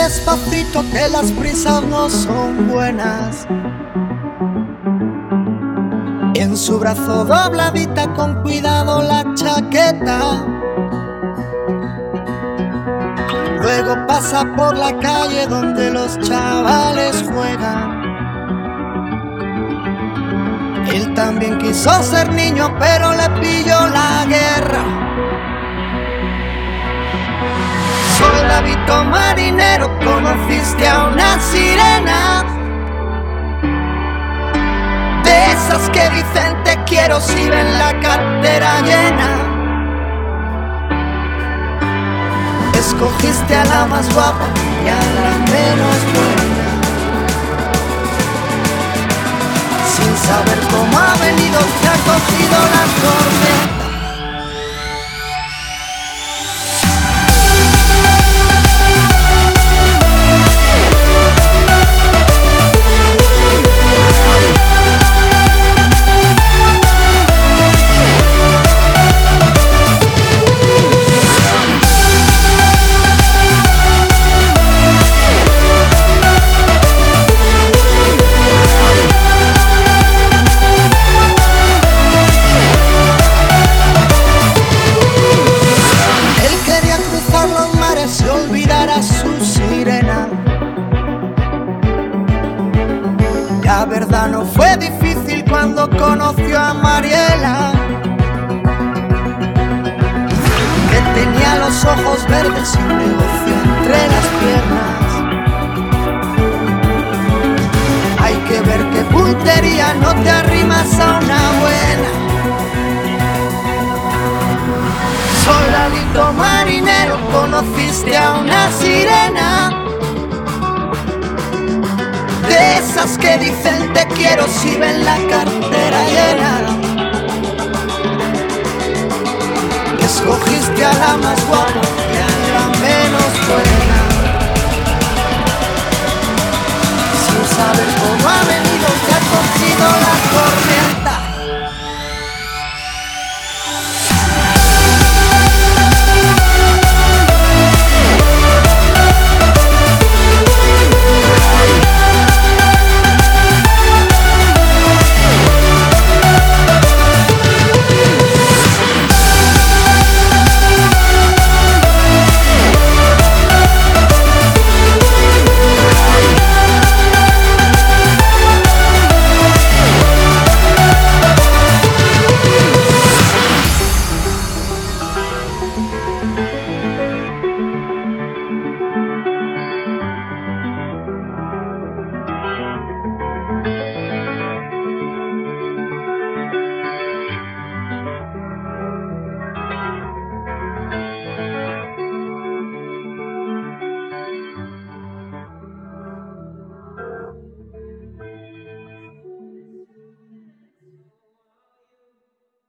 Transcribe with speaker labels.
Speaker 1: despacito que las prisas no son buenas. En su brazo dobladita con cuidado la chaqueta. Luego pasa por la calle donde los chavales juegan. Él también quiso ser niño, pero le pilló la guerra. Soldadito marinero, conociste a una sirena, de esas que dicen te quiero si ven la cartera llena. Escogiste a la más guapa y a la menos buena, sin saber cómo ha venido, te ha cogido la tormenta. Si olvidara su sirena, la verdad no fue difícil cuando conoció a Mariela, que tenía los ojos verdes y un negocio entre las piernas. Hay que ver qué puntería, no te arrimas a una buena. Soldadito marinero, conociste a una sirena, de esas que dicen te quiero si ven la cartera llena. Escogiste a la más guapa y a la menos buena.